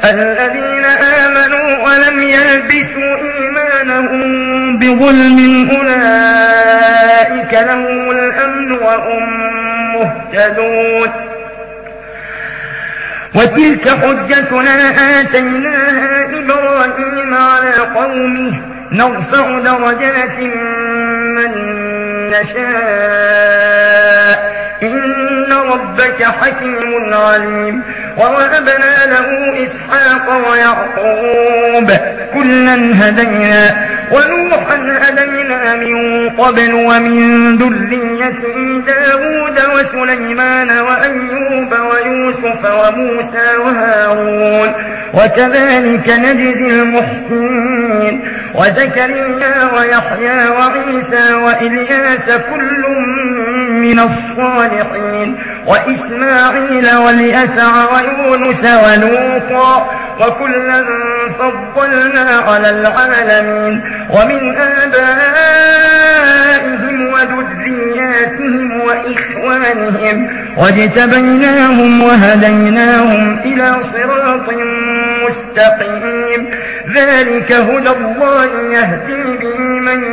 الذين آمنوا ولم يلبسوا إيمانهم بظلم أولئك لهم الأمن وهم مهتدون. وتلك حجتنا آتيناها إبراهيم على قومه نرفع درجات من نشاء إن ربك حكيم عليم. ووهبنا له إسحاق ويعقوب كلا هدينا ونوحا هدينا من قبل ومن ذريته داود وسليمان وأيوب ويوسف وموسى وهارون وكذلك نجزي المحسنين. وزكريا ويحيى وعيسى وإلياس كل من الصالحين وإسماعيل واليسع ويونس ولوطا وكلا فضلنا على العالمين. ومن آبائهم وذرياتهم وإخوانهم واجتبيناهم وهديناهم إلى صراط مستقيم. ذلك هدى الله يهدي به من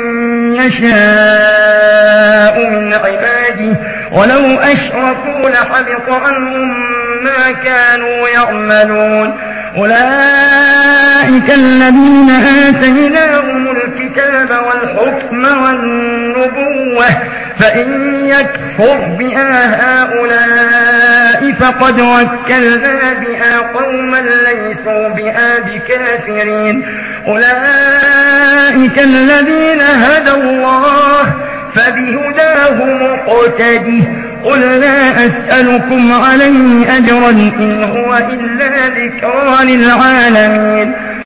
يشاء من عباده ولو أشركوا لحبط عنهم ما كانوا يعملون. أولئك الذين آتيناهم الكتاب والحكم والنبوة فإن يكفر بها هؤلاء فقد وكلنا بها قوما ليسوا بها بكافرين. أولئك الذين هدى الله فبهداه مقتده. قل لا أسألكم عليه أجرا إن هو إلا ذكرى للعالمين.